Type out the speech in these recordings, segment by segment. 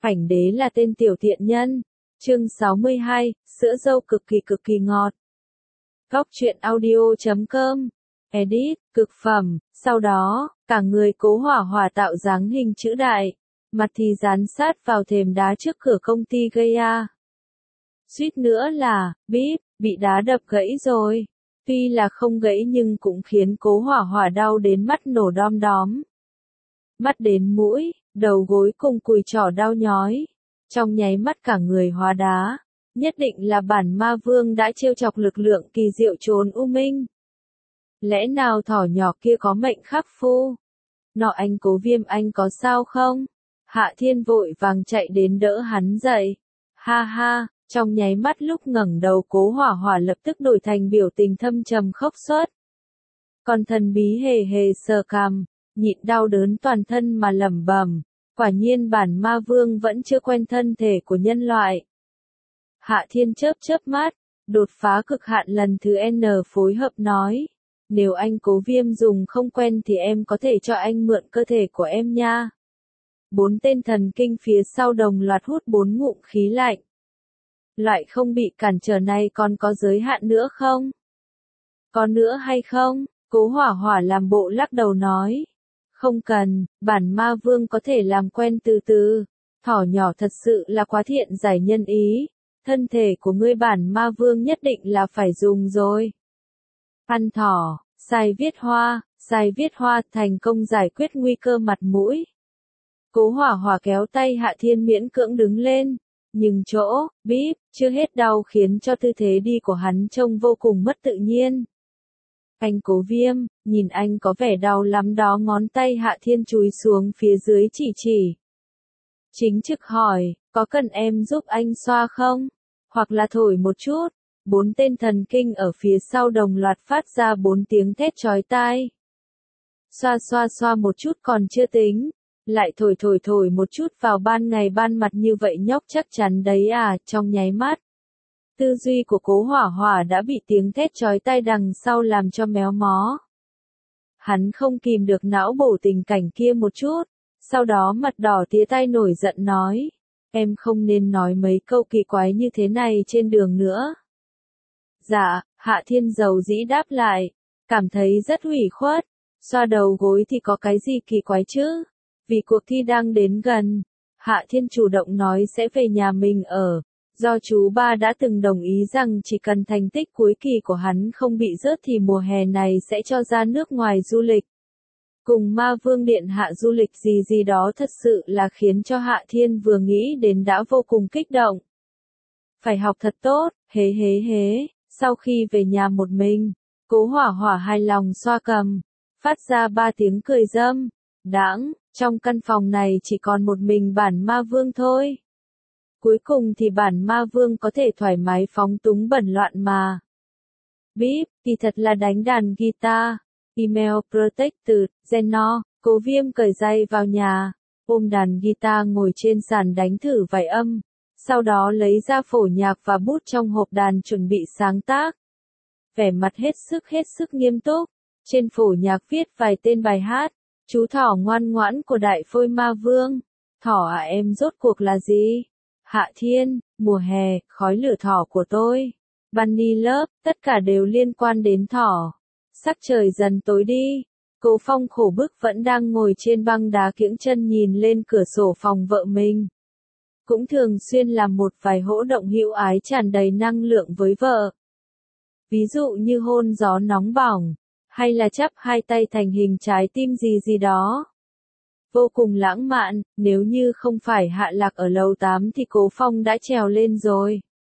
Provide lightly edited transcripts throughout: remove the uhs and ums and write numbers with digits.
Ảnh đế là tên tiểu thiện nhân. Chương 62, sữa dâu cực kỳ ngọt. Góc truyện audio.com. Edit, cực phẩm. Sau đó, cả người Cố Hỏa Hỏa tạo dáng hình chữ đại, mặt thì dán sát vào thềm đá trước cửa công ty Gaia. Suýt nữa là, bíp, bị đá đập gãy rồi. Tuy là không gãy nhưng cũng khiến Cố Hỏa Hỏa đau đến mắt nổ đom đóm. Mắt đến mũi, đầu gối cùng cùi trỏ đau nhói. Trong nháy mắt cả người hóa đá. Nhất định là bản ma vương đã trêu chọc lực lượng kỳ diệu trốn u minh. Lẽ nào thỏ nhỏ kia có mệnh khắc phu? Nọ anh Cố Viêm, anh có sao không? Hạ Thiên vội vàng chạy đến đỡ hắn dậy. Ha ha, trong nháy mắt lúc ngẩng đầu Cố Hỏa Hỏa lập tức đổi thành biểu tình thâm trầm khóc suốt. Còn thần bí hề hề sờ cằm, nhịn đau đớn toàn thân mà lẩm bẩm, quả nhiên bản ma vương vẫn chưa quen thân thể của nhân loại. Hạ Thiên chớp mắt, đột phá cực hạn lần thứ N phối hợp nói, nếu anh Cố Viêm dùng không quen thì em có thể cho anh mượn cơ thể của em nha. 4 tên thần kinh phía sau đồng loạt hút 4 ngụm khí lạnh. Loại không bị cản trở này còn có giới hạn nữa không? Có nữa hay không? Cố Hỏa Hỏa làm bộ lắc đầu nói. Không cần, bản ma vương có thể làm quen từ từ. Thỏ nhỏ thật sự là quá thiện giải nhân ý. Thân thể của ngươi bản ma vương nhất định là phải dùng rồi. Ăn thỏ, sai viết hoa thành công giải quyết nguy cơ mặt mũi. Cố Hỏa Hỏa kéo tay Hạ Thiên miễn cưỡng đứng lên. Nhưng chỗ, bíp, chưa hết đau khiến cho tư thế đi của hắn trông vô cùng mất tự nhiên. Anh Cố Viêm, nhìn anh có vẻ đau lắm đó, ngón tay Hạ Thiên chúi xuống phía dưới chỉ. Chính trực hỏi, có cần em giúp anh xoa không? Hoặc là thổi một chút? 4 tên thần kinh ở phía sau đồng loạt phát ra 4 tiếng thét chói tai. Xoa một chút còn chưa tính. Lại thổi một chút vào ban ngày ban mặt như vậy nhóc chắc chắn đấy à, trong nháy mắt. Tư duy của Cố Hỏa Hỏa đã bị tiếng thét chói tai đằng sau làm cho méo mó. Hắn không kìm được não bổ tình cảnh kia một chút, sau đó mặt đỏ tía tai nổi giận nói, em không nên nói mấy câu kỳ quái như thế này trên đường nữa. Dạ, Hạ Thiên dầu dĩ đáp lại, cảm thấy rất ủy khuất, xoa đầu gối thì có cái gì kỳ quái chứ? Vì cuộc thi đang đến gần, Hạ Thiên chủ động nói sẽ về nhà mình ở. Do chú ba đã từng đồng ý rằng chỉ cần thành tích cuối kỳ của hắn không bị rớt thì mùa hè này sẽ cho ra nước ngoài du lịch. Cùng ma vương điện hạ du lịch gì đó thật sự là khiến cho Hạ Thiên vừa nghĩ đến đã vô cùng kích động. Phải học thật tốt, hế. Sau khi về nhà một mình, Cố Hỏa Hỏa hài lòng xoa cằm, phát ra 3 tiếng cười dâm. Đãng, trong căn phòng này chỉ còn một mình bản ma vương thôi. Cuối cùng thì bản ma vương có thể thoải mái phóng túng bẩn loạn mà. Bíp, kỳ thật là đánh đàn guitar. Email Protected, Zeno, Cố Viêm cởi giày vào nhà, ôm đàn guitar ngồi trên sàn đánh thử vài âm, sau đó lấy ra phổ nhạc và bút trong hộp đàn chuẩn bị sáng tác. Vẻ mặt hết sức nghiêm túc, trên phổ nhạc viết vài tên bài hát, chú thỏ ngoan ngoãn của đại phôi ma vương. Thỏ à, em rốt cuộc là gì? Hạ Thiên, mùa hè, khói lửa thỏ của tôi. Bunny Love, tất cả đều liên quan đến thỏ. Sắc trời dần tối đi. Cố Phong khổ bức vẫn đang ngồi trên băng đá kiễng chân nhìn lên cửa sổ phòng vợ mình. Cũng thường xuyên làm một vài hỗ động hữu ái tràn đầy năng lượng với vợ. Ví dụ như hôn gió nóng bỏng, hay là chắp hai tay thành hình trái tim gì đó. Vô cùng lãng mạn, nếu như không phải Hạ Lạc ở lầu 8 thì Cố Phong đã trèo lên rồi.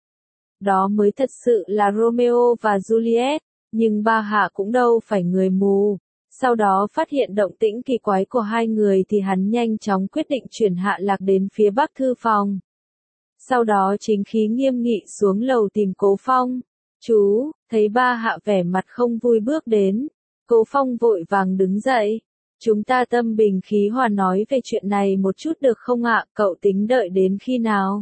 Đó mới thật sự là Romeo và Juliet, nhưng ba Hạ cũng đâu phải người mù. Sau đó phát hiện động tĩnh kỳ quái của hai người thì hắn nhanh chóng quyết định chuyển Hạ Lạc đến phía bắc thư phòng. Sau đó chính khí nghiêm nghị xuống lầu tìm Cố Phong. Chú, thấy ba Hạ vẻ mặt không vui bước đến. Cố Phong vội vàng đứng dậy. Chúng ta tâm bình khí hòa nói về chuyện này một chút được không ạ, cậu tính đợi đến khi nào?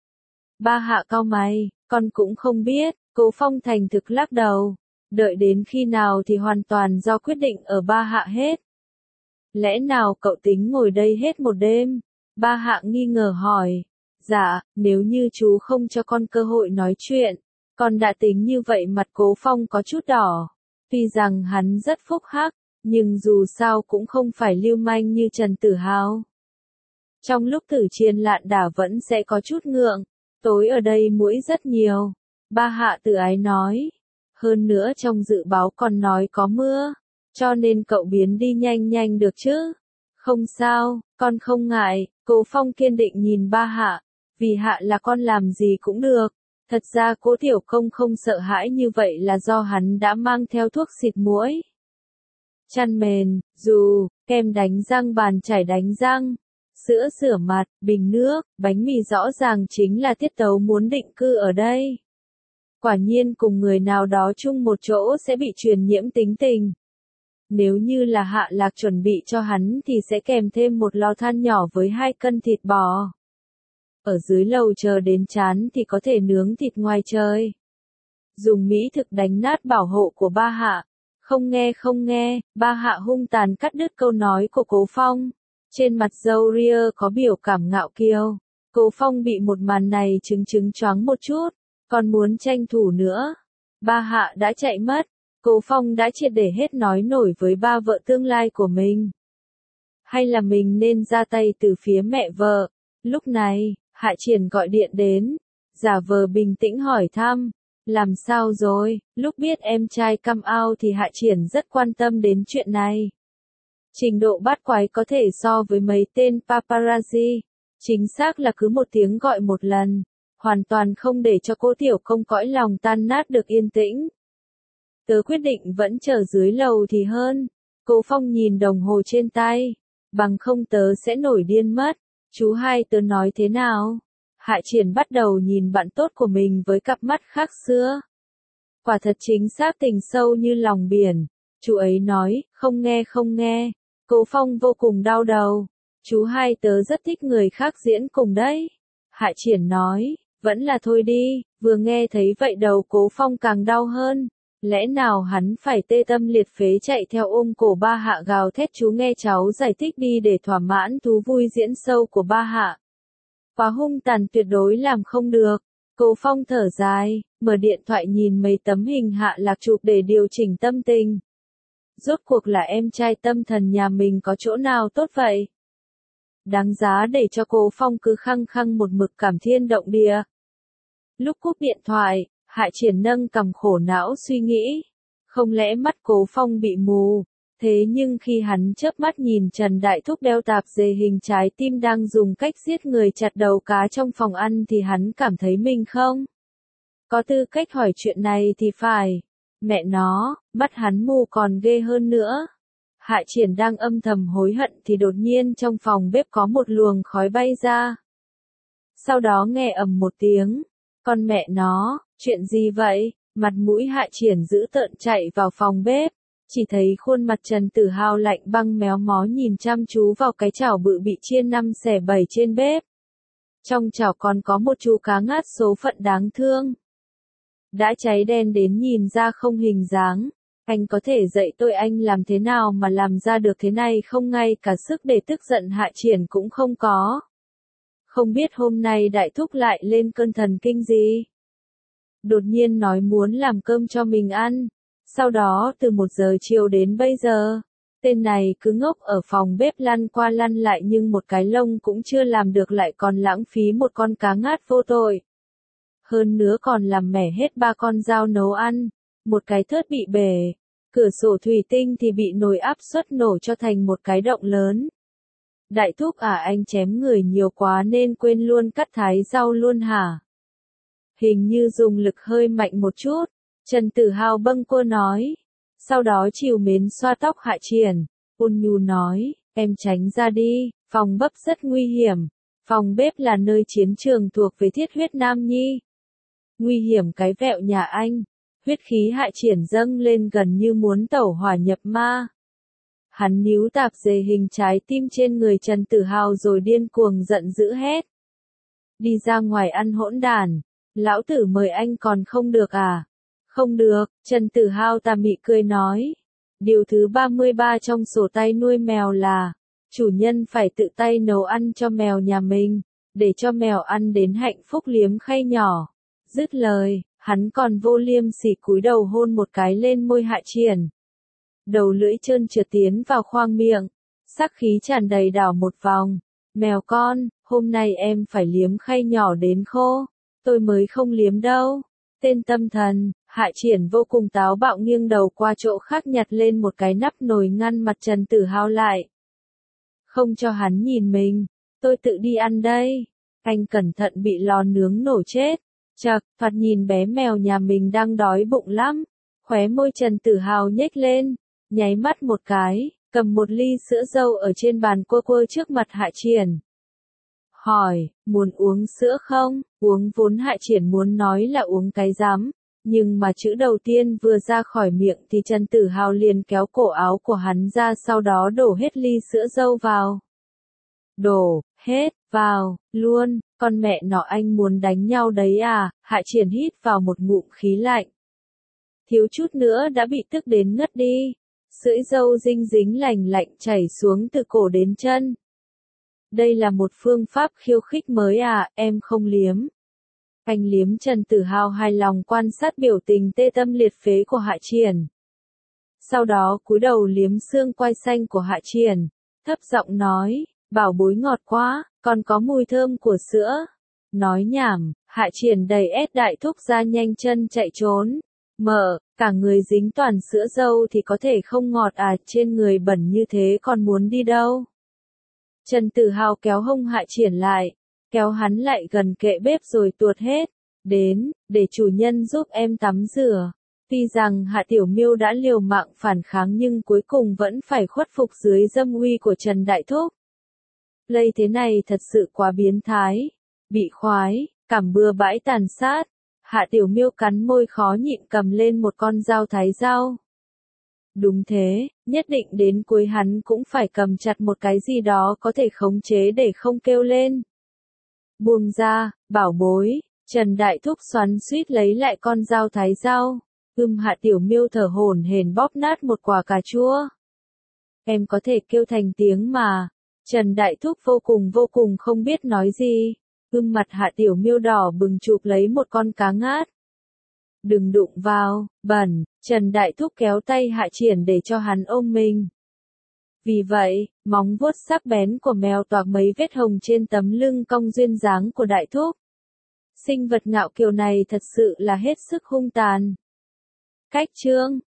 Ba Hạ cau mày, con cũng không biết, Cố Phong thành thực lắc đầu. Đợi đến khi nào thì hoàn toàn do quyết định ở ba Hạ hết. Lẽ nào cậu tính ngồi đây hết một đêm? Ba Hạ nghi ngờ hỏi. Dạ, nếu như chú không cho con cơ hội nói chuyện, con đã tính như vậy. Mặt Cố Phong có chút đỏ. Tuy rằng hắn rất phúc hắc, nhưng dù sao cũng không phải lưu manh như Trần Tử Hào. Trong lúc Tử Chiên lạn đả vẫn sẽ có chút ngượng. Tối ở đây muỗi rất nhiều. Ba Hạ tự ái nói. Hơn nữa trong dự báo còn nói có mưa. Cho nên cậu biến đi nhanh nhanh được chứ. Không sao, con không ngại. Cố Phong kiên định nhìn Ba Hạ. Vì Hạ là con làm gì cũng được. Thật ra Cố Tiểu Công không sợ hãi như vậy là do hắn đã mang theo thuốc xịt muỗi, chăn mền, dù, kem đánh răng, bàn chải đánh răng, sữa rửa mặt, bình nước, bánh mì, rõ ràng chính là tiết tấu muốn định cư ở đây. Quả nhiên cùng người nào đó chung một chỗ sẽ bị truyền nhiễm tính tình. Nếu như là Hạ Lạc chuẩn bị cho hắn thì sẽ kèm thêm một lò than nhỏ với 2 cân thịt bò. Ở dưới lầu chờ đến chán thì có thể nướng thịt ngoài trời. Dùng mỹ thực đánh nát bảo hộ của Ba Hạ. Không nghe, Ba Hạ hung tàn cắt đứt câu nói của Cố Phong. Trên mặt râu ria có biểu cảm ngạo kiêu. Cố Phong bị một màn này chứng choáng một chút. Còn muốn tranh thủ nữa. Ba Hạ đã chạy mất. Cố Phong đã triệt để hết nói nổi với ba vợ tương lai của mình. Hay là mình nên ra tay từ phía mẹ vợ. Lúc này, Hạ Triển gọi điện đến. Giả vờ bình tĩnh hỏi thăm. Làm sao rồi? Lúc biết em trai come out thì Hạ Triển rất quan tâm đến chuyện này. Trình độ bát quái có thể so với mấy tên paparazzi. Chính xác là cứ một tiếng gọi một lần. Hoàn toàn không để cho Cố Tiểu Công cõi lòng tan nát được yên tĩnh. Tớ quyết định vẫn chờ dưới lầu thì hơn. Cố Phong nhìn đồng hồ trên tay. Bằng không tớ sẽ nổi điên mất. Chú hai tớ nói thế nào? Hạ Triển bắt đầu nhìn bạn tốt của mình với cặp mắt khác xưa. Quả thật chính xác tình sâu như lòng biển. Chú ấy nói, không nghe. Cố Phong vô cùng đau đầu. Chú hai tớ rất thích người khác diễn cùng đấy. Hạ Triển nói, vẫn là thôi đi. Vừa nghe thấy vậy đầu Cố Phong càng đau hơn. Lẽ nào hắn phải tê tâm liệt phế chạy theo ôm cổ Ba Hạ gào thét chú nghe cháu giải thích đi để thỏa mãn thú vui diễn sâu của Ba Hạ. Quá hung tàn tuyệt đối làm không được. Cố Phong thở dài, mở điện thoại nhìn mấy tấm hình Hạ Lạc chụp để điều chỉnh tâm tình. Rốt cuộc là em trai tâm thần nhà mình có chỗ nào tốt vậy? Đáng giá để cho Cố Phong cứ khăng khăng một mực cảm thiên động địa. Lúc cúp điện thoại, Hạ Triển nâng cằm khổ não suy nghĩ. Không lẽ mắt Cố Phong bị mù? Thế nhưng khi hắn chớp mắt nhìn Trần Đại Thúc đeo tạp dề hình trái tim đang dùng cách giết người chặt đầu cá trong phòng ăn thì hắn cảm thấy mình không có tư cách hỏi chuyện này thì phải. Mẹ nó, mắt hắn mù còn ghê hơn nữa. Hạ Triển đang âm thầm hối hận thì đột nhiên trong phòng bếp có một luồng khói bay ra. Sau đó nghe ầm một tiếng. Con mẹ nó, chuyện gì vậy? Mặt mũi Hạ Triển dữ tợn chạy vào phòng bếp. Chỉ thấy khuôn mặt Trần Tử Hào lạnh băng méo mó nhìn chăm chú vào cái chảo bự bị chia 5/7 trên bếp. Trong chảo còn có một chú cá ngát số phận đáng thương. Đã cháy đen đến nhìn ra không hình dáng. Anh có thể dạy tôi anh làm thế nào mà làm ra được thế này không, ngay cả sức để tức giận Hạ Triển cũng không có. Không biết hôm nay Đại Thúc lại lên cơn thần kinh gì. Đột nhiên nói muốn làm cơm cho mình ăn. Sau đó từ 1 giờ chiều đến bây giờ, tên này cứ ngốc ở phòng bếp lăn qua lăn lại nhưng một cái lông cũng chưa làm được lại còn lãng phí một con cá ngát vô tội. Hơn nữa còn làm mẻ hết 3 con dao nấu ăn, một cái thớt bị bể, cửa sổ thủy tinh thì bị nồi áp suất nổ cho thành một cái động lớn. Đại Thúc à, anh chém người nhiều quá nên quên luôn cắt thái rau luôn hả? Hình như dùng lực hơi mạnh một chút. Trần Tử Hào bâng quơ nói. Sau đó trìu mến xoa tóc Hạ Triển. Ôn nhu nói, em tránh ra đi, phòng bếp rất nguy hiểm. Phòng bếp là nơi chiến trường thuộc về thiết huyết nam nhi. Nguy hiểm cái vẹo nhà anh. Huyết khí Hạ Triển dâng lên gần như muốn tẩu hỏa nhập ma. Hắn níu tạp dề hình trái tim trên người Trần Tử Hào rồi điên cuồng giận dữ hét. Đi ra ngoài ăn hỗn đản. Lão tử mời anh còn không được à? Không được, Trần Tử Hào tà mị cười nói. Điều thứ 33 trong sổ tay nuôi mèo là, chủ nhân phải tự tay nấu ăn cho mèo nhà mình, để cho mèo ăn đến hạnh phúc liếm khay nhỏ. Dứt lời, hắn còn vô liêm sỉ cúi đầu hôn một cái lên môi Hạ Triển. Đầu lưỡi trơn trượt tiến vào khoang miệng, sắc khí tràn đầy đảo một vòng. Mèo con, hôm nay em phải liếm khay nhỏ đến khô, tôi mới không liếm đâu. Tên tâm thần, Hạ Triển vô cùng táo bạo nghiêng đầu qua chỗ khác nhặt lên một cái nắp nồi ngăn mặt Trần Tử Hào lại. Không cho hắn nhìn mình, tôi tự đi ăn đây. Anh cẩn thận bị lò nướng nổ chết. Chậc, thoạt nhìn bé mèo nhà mình đang đói bụng lắm. Khóe môi Trần Tử Hào nhếch lên, nháy mắt một cái, cầm một ly sữa dâu ở trên bàn quơ quơ trước mặt Hạ Triển. Hỏi, muốn uống sữa không? Uống vốn Hạ Triển muốn nói là uống cái rắm, nhưng mà chữ đầu tiên vừa ra khỏi miệng thì Trần Tử Hào liền kéo cổ áo của hắn ra, sau đó đổ hết ly sữa dâu vào. Đổ hết vào luôn, con mẹ nó anh muốn đánh nhau đấy à? Hạ Triển hít vào một ngụm khí lạnh. Thiếu chút nữa đã bị tức đến ngất đi. Sữa dâu dinh dính lành lạnh chảy xuống từ cổ đến chân. Đây là một phương pháp khiêu khích mới à, em không liếm. Anh liếm. Trần Tử Hào hài lòng quan sát biểu tình tê tâm liệt phế của Hạ Triển. Sau đó cúi đầu liếm xương quai xanh của Hạ Triển, thấp giọng nói, bảo bối ngọt quá, còn có mùi thơm của sữa. Nói nhảm, Hạ Triển đẩy ép đại thúc ra nhanh chân chạy trốn. Mợ, cả người dính toàn sữa dâu thì có thể không ngọt à, trên người bẩn như thế còn muốn đi đâu. Trần Tử Hào kéo hông Hạ Triển lại, kéo hắn lại gần kệ bếp rồi tuột hết. Đến, để chủ nhân giúp em tắm rửa. Tuy rằng Hạ Tiểu Miêu đã liều mạng phản kháng nhưng cuối cùng vẫn phải khuất phục dưới dâm uy của Trần Đại Thúc. Play thế này thật sự quá biến thái. Bị khoái, cảm bừa bãi tàn sát. Hạ Tiểu Miêu cắn môi khó nhịn cầm lên một con dao thái rau. Đúng thế, nhất định đến cuối hắn cũng phải cầm chặt một cái gì đó có thể khống chế để không kêu lên. Buông ra, bảo bối. Trần Đại Thúc xoắn xuýt lấy lại con dao thái rau. Hạ Tiểu Miêu thở hổn hển bóp nát một quả cà chua. Em có thể kêu thành tiếng mà. Trần Đại Thúc vô cùng không biết nói gì. Mặt Hạ Tiểu Miêu đỏ bừng chụp lấy một con cá ngát. Đừng đụng vào, bẩn. Trần Đại Thúc kéo tay Hạ Triển để cho hắn ôm mình. Vì vậy, móng vuốt sắc bén của mèo toạc mấy vết hồng trên tấm lưng cong duyên dáng của Đại Thúc. Sinh vật ngạo kiều này thật sự là hết sức hung tàn. Cách chương